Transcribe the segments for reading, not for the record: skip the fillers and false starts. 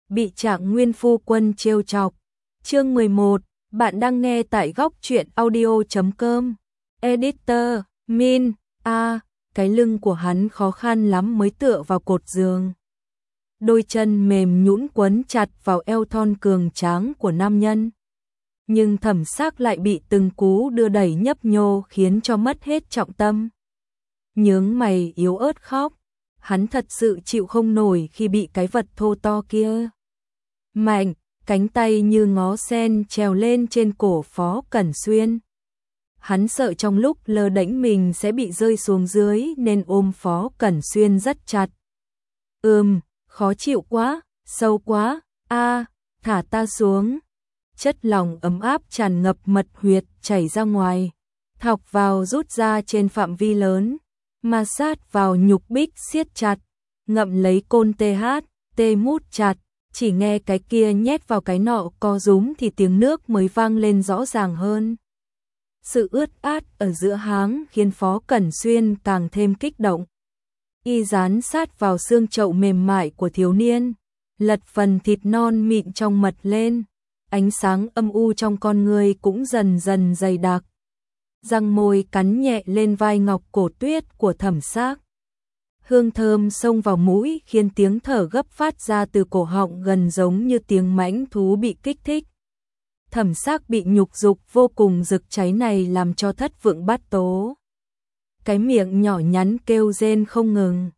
bị Trạng Nguyên phu quân trêu chọc. Chương 11, bạn đang nghe tại góc truyện audio.com. Editor, Min, cái lưng của hắn khó khăn lắm mới tựa vào cột giường. Đôi chân mềm nhũn quấn chặt vào eo thon cường tráng của nam nhân. Nhưng Thẩm Sắc lại bị từng cú đưa đẩy nhấp nhô khiến cho mất hết trọng tâm. Nhướng mày yếu ớt khóc, hắn thật sự chịu không nổi khi bị cái vật thô to kia mạnh, cánh tay như ngó sen trèo lên trên cổ Phó Cẩn Xuyên. Hắn sợ trong lúc lơ đễnh mình sẽ bị rơi xuống dưới nên ôm Phó Cẩn Xuyên rất chặt. Khó chịu quá, sâu quá, thả ta xuống. Chất lỏng ấm áp tràn ngập mật huyệt chảy ra ngoài, thọc vào rút ra trên phạm vi lớn, ma sát vào nhục bích siết chặt, ngậm lấy côn tê mút chặt, chỉ nghe cái kia nhét vào cái nọ co rúm thì tiếng nước mới vang lên rõ ràng hơn. Sự ướt át ở giữa háng khiến Phó Cẩn Xuyên càng thêm kích động. Y dán sát vào xương chậu mềm mại của thiếu niên, lật phần thịt non mịn trong mật lên, ánh sáng âm u trong con người cũng dần dần dày đặc. Răng môi cắn nhẹ lên vai ngọc cổ tuyết của Thẩm Sắc. Hương thơm xông vào mũi khiến tiếng thở gấp phát ra từ cổ họng gần giống như tiếng mãnh thú bị kích thích. Thẩm Sắc bị nhục dục vô cùng rực cháy này làm cho thất vượng bát tố. Cái miệng nhỏ nhắn kêu rên không ngừng,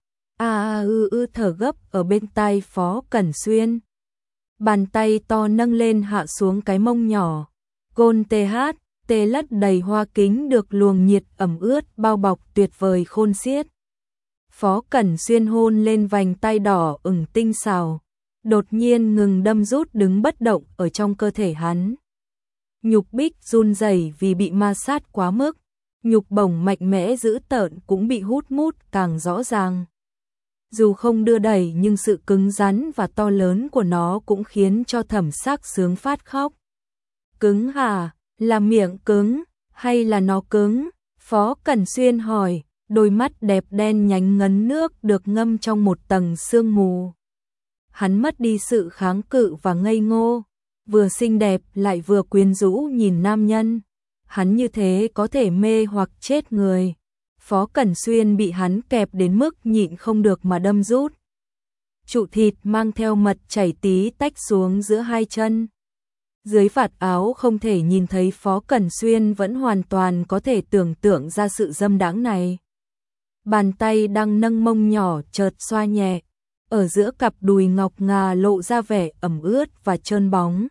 thở gấp ở bên tai Phó Cẩn Xuyên. Bàn tay to nâng lên hạ xuống cái mông nhỏ, gôn tê lất đầy hoa kính được luồng nhiệt ẩm ướt bao bọc tuyệt vời khôn xiết. Phó Cẩn Xuyên hôn lên vành tay đỏ ửng tinh xảo, đột nhiên ngừng đâm rút đứng bất động ở trong cơ thể hắn. Nhục bích run rẩy vì bị ma sát quá mức, nhục bổng mạnh mẽ dữ tợn cũng bị hút mút càng rõ ràng. Dù không đưa đẩy nhưng sự cứng rắn và to lớn của nó cũng khiến cho Thẩm Sắc sướng phát khóc. Cứng hả? Là miệng cứng, hay là nó cứng? Phó Cẩn Xuyên hỏi, đôi mắt đẹp đen nhánh ngấn nước được ngâm trong một tầng sương mù. Hắn mất đi sự kháng cự và ngây ngô, vừa xinh đẹp lại vừa quyến rũ nhìn nam nhân. Hắn như thế có thể mê hoặc chết người. Phó Cẩn Xuyên bị hắn kẹp đến mức nhịn không được mà đâm rút. Trụ thịt mang theo mật chảy tí tách xuống giữa hai chân. Dưới vạt áo không thể nhìn thấy Phó Cẩn Xuyên vẫn hoàn toàn có thể tưởng tượng ra sự dâm đãng này. Bàn tay đang nâng mông nhỏ chợt xoa nhẹ, ở giữa cặp đùi ngọc ngà lộ ra vẻ ẩm ướt và trơn bóng.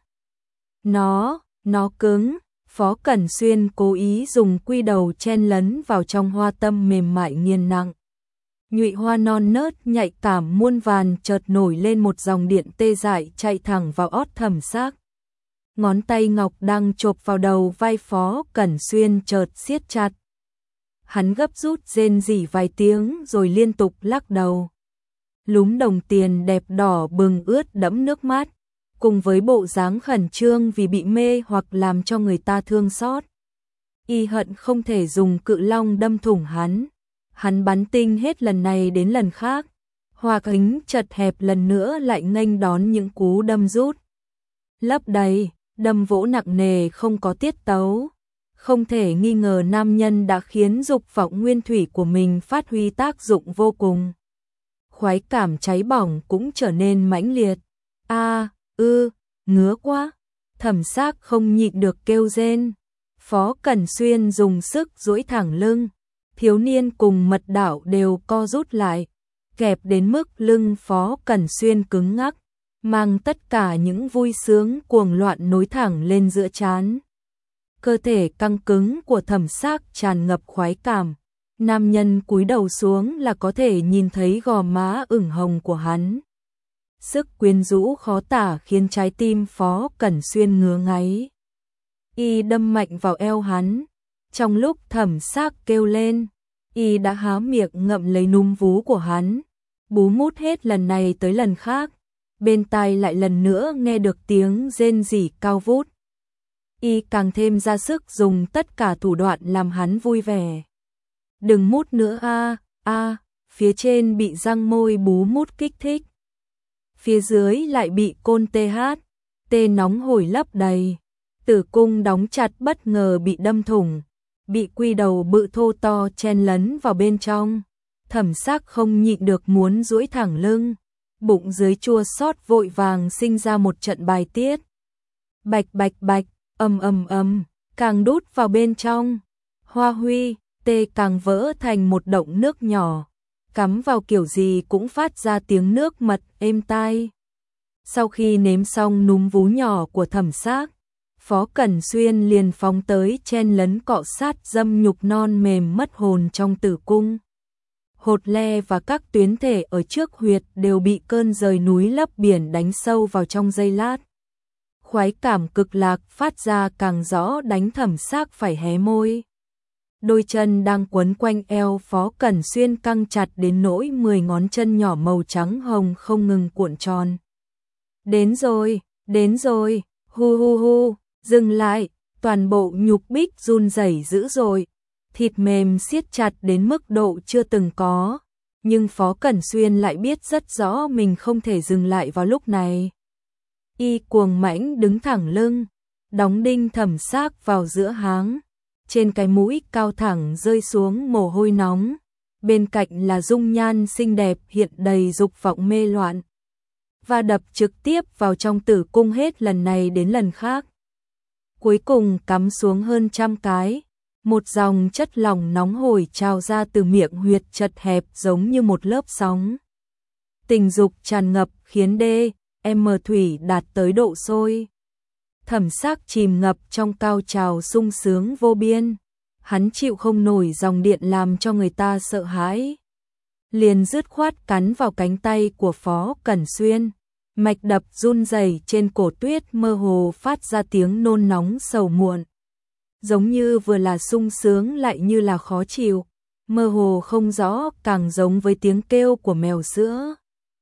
Nó cứng. Phó Cẩn Xuyên cố ý dùng quy đầu chen lấn vào trong hoa tâm mềm mại nghiền nặng. Nhụy hoa non nớt nhạy cảm muôn vàn chợt nổi lên một dòng điện tê dại chạy thẳng vào ót Thẩm Sắc. Ngón tay ngọc đang chộp vào đầu vai Phó Cẩn Xuyên chợt siết chặt. Hắn gấp rút rên rỉ vài tiếng rồi liên tục lắc đầu. Lúm đồng tiền đẹp đỏ bừng ướt đẫm nước mắt, cùng với bộ dáng khẩn trương vì bị mê hoặc làm cho người ta thương xót. Y hận không thể dùng cự long đâm thủng hắn. Hắn bắn tinh hết lần này đến lần khác. Hoa kính chật hẹp lần nữa lại nghênh đón những cú đâm rút. Lấp đầy, đâm vỗ nặng nề không có tiết tấu. Không thể nghi ngờ nam nhân đã khiến dục vọng nguyên thủy của mình phát huy tác dụng vô cùng. Khoái cảm cháy bỏng cũng trở nên mãnh liệt. Ngứa quá. Thẩm Sắc không nhịn được kêu rên. Phó Cẩn Xuyên dùng sức duỗi thẳng lưng. Thiếu niên cùng Mật Đảo đều co rút lại, kẹp đến mức lưng Phó Cẩn Xuyên cứng ngắc, mang tất cả những vui sướng cuồng loạn nối thẳng lên giữa trán. Cơ thể căng cứng của Thẩm Sắc tràn ngập khoái cảm. Nam nhân cúi đầu xuống là có thể nhìn thấy gò má ửng hồng của hắn. Sức quyến rũ khó tả khiến trái tim Phó Cẩn Xuyên ngứa ngáy. Y đâm mạnh vào eo hắn. Trong lúc Thẩm Sắc kêu lên, Y đã há miệng ngậm lấy núm vú của hắn. Bú mút hết lần này tới lần khác. Bên tai lại lần nữa nghe được tiếng rên rỉ cao vút. Y càng thêm ra sức dùng tất cả thủ đoạn làm hắn vui vẻ. Đừng mút nữa phía trên bị răng môi bú mút kích thích. phía dưới lại bị côn tê nóng hổi lấp đầy. Tử cung đóng chặt bất ngờ bị đâm thủng, bị quy đầu bự thô to chen lấn vào bên trong. Thẩm Sắc không nhịn được muốn duỗi thẳng lưng, bụng dưới chua xót vội vàng sinh ra một trận bài tiết. Bạch bạch bạch, ầm, càng đút vào bên trong. Hoa huy, tê càng vỡ thành một động nước nhỏ, cắm vào kiểu gì cũng phát ra tiếng nước mật êm tai. Sau khi nếm xong núm vú nhỏ của Thẩm Sắc, Phó Cẩn Xuyên liền phóng tới chen lấn cọ sát dâm nhục non mềm mất hồn trong tử cung. Hột le và các tuyến thể ở trước huyệt đều bị cơn rời núi lấp biển đánh sâu vào trong giây lát. Khoái cảm cực lạc phát ra càng rõ đánh Thẩm Sắc phải hé môi. Đôi chân đang quấn quanh eo Phó Cẩn Xuyên căng chặt đến nỗi 10 ngón chân nhỏ màu trắng hồng không ngừng cuộn tròn. Đến rồi, hu, dừng lại, toàn bộ nhục bích run rẩy dữ dội, thịt mềm siết chặt đến mức độ chưa từng có, nhưng Phó Cẩn Xuyên lại biết rất rõ mình không thể dừng lại vào lúc này. Y cuồng mãnh đứng thẳng lưng, đóng đinh Thẩm Sắc vào giữa háng, trên cái mũi cao thẳng rơi xuống mồ hôi nóng, bên cạnh là dung nhan xinh đẹp hiện đầy dục vọng mê loạn, và đập trực tiếp vào trong tử cung hết lần này đến lần khác. Cuối cùng cắm xuống hơn 100 cái, một dòng chất lỏng nóng hổi trào ra từ miệng huyệt chật hẹp giống như một lớp sóng. Tình dục tràn ngập khiến D.M. Thủy đạt tới độ sôi. Thẩm Sắc chìm ngập trong cao trào sung sướng vô biên, hắn chịu không nổi dòng điện làm cho người ta sợ hãi. Liền dứt khoát cắn vào cánh tay của Phó Cẩn Xuyên, mạch đập run rẩy trên cổ tuyết mơ hồ phát ra tiếng nôn nóng sầu muộn. Giống như vừa là sung sướng lại như là khó chịu, mơ hồ không rõ càng giống với tiếng kêu của mèo sữa.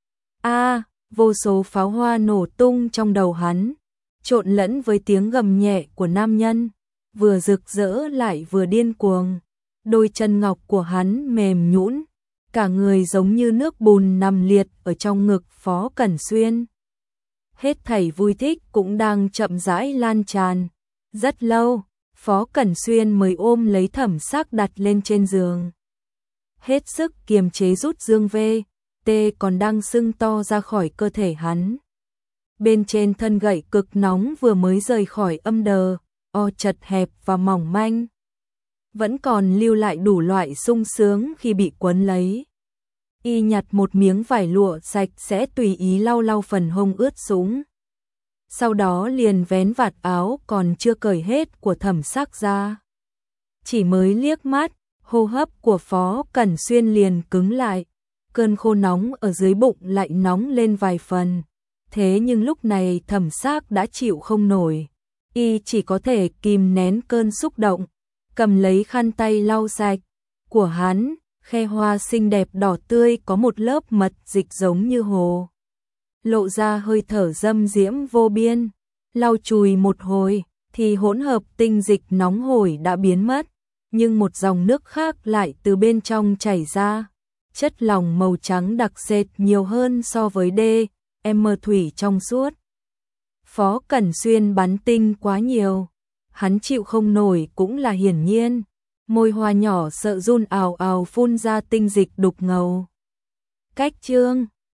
Vô số pháo hoa nổ tung trong đầu hắn, trộn lẫn với tiếng gầm nhẹ của nam nhân, vừa rực rỡ lại vừa điên cuồng. Đôi chân ngọc của hắn mềm nhũn, cả người giống như nước bùn nằm liệt ở trong ngực Phó Cẩn Xuyên. Hết thảy vui thích cũng đang chậm rãi lan tràn. Rất lâu, Phó Cẩn Xuyên mới ôm lấy Thẩm Sắc đặt lên trên giường. Hết sức kiềm chế rút dương tê còn đang sưng to ra khỏi cơ thể hắn. Bên trên thân gậy cực nóng vừa mới rời khỏi âm đờ, chật hẹp và mỏng manh, vẫn còn lưu lại đủ loại sung sướng khi bị quấn lấy. Y nhặt một miếng vải lụa sạch sẽ tùy ý lau phần hông ướt sũng. Sau đó liền vén vạt áo còn chưa cởi hết của Thẩm Sắc ra. Chỉ mới liếc mắt, hô hấp của Phó Cẩn Xuyên liền cứng lại, cơn khô nóng ở dưới bụng lại nóng lên vài phần. Thế nhưng lúc này Thẩm Sắc đã chịu không nổi, y chỉ có thể kìm nén cơn xúc động, cầm lấy khăn tay lau sạch của hắn, khe hoa xinh đẹp đỏ tươi có một lớp mật dịch giống như hồ, lộ ra hơi thở dâm diễm vô biên. Lau chùi một hồi thì hỗn hợp tinh dịch nóng hổi đã biến mất, nhưng một dòng nước khác lại từ bên trong chảy ra, chất lỏng màu trắng đặc sệt nhiều hơn so với D.M. Thủy trong suốt. Phó Cẩn Xuyên bắn tinh quá nhiều, hắn chịu không nổi cũng là hiển nhiên, môi hoa nhỏ sợ run ào ào phun ra tinh dịch đục ngầu. Cách chương